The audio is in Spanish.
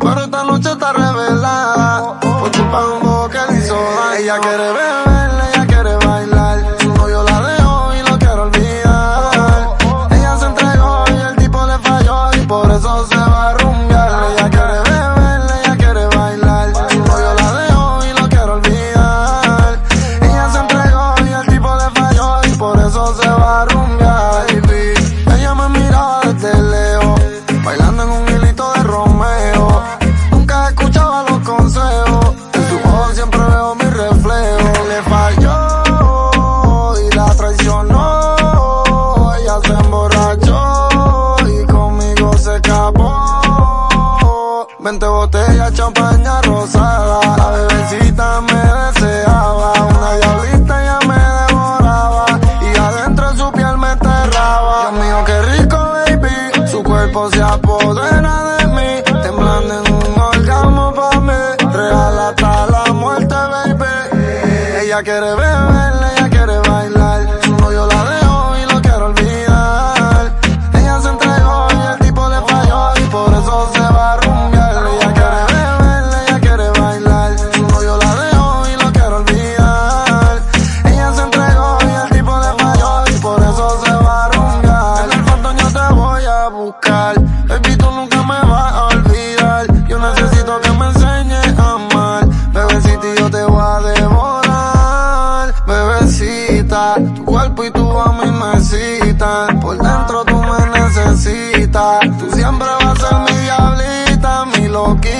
pero esta noche está revelada por culpa de un bobo que le hizo daño. Ella quiere beber, ella quiere bailar, su novio la dejó y lo quiere olvidar. Ella se entregó y el tipo le falló y por eso se va a rumbear. Ella quiere beber, ella quiere bailar, su novio la dejó y lo quiere olvidar. Ella se entregó y el tipo le falló y por eso se va a rumbear. Ella me miraba desde lejos, bailando en un hilito de Romeo. Nunca escuchaba los consejos, en su ojos siempre veo mi reflejo. Le falló y la traicionó, ella se emborrachó y conmigo se escapó. 20 botellas, champaña rosada, la bebecita me deseaba. Una diablita ella me devoraba y adentro de su piel me enterraba. Dios mío, qué rico, baby, su cuerpo se apodera de mí, temblando en un orgasmo pa' mí, real hasta la muerte, baby. Ella quiere beber, ella quiere bailar, su novio la dejó y lo quiere olvidar. Ella se entregó y el tipo le falló y por eso se va a rumbear. Ella quiere beber, ella quiere bailar, su novio la dejó y lo quiere olvidar. Ella se entregó y el tipo le falló y por eso se va a rumbear. En el fondo yo te voy a buscar, baby, tú nunca me vas a olvidar. Yo necesito que me enseñes a amar, bebecita, y yo te voy a devorar. Bebecita, tu cuerpo y tu a mí me citan, por dentro tú me necesitas. Tú siempre vas a ser mi diablita, mi loquita.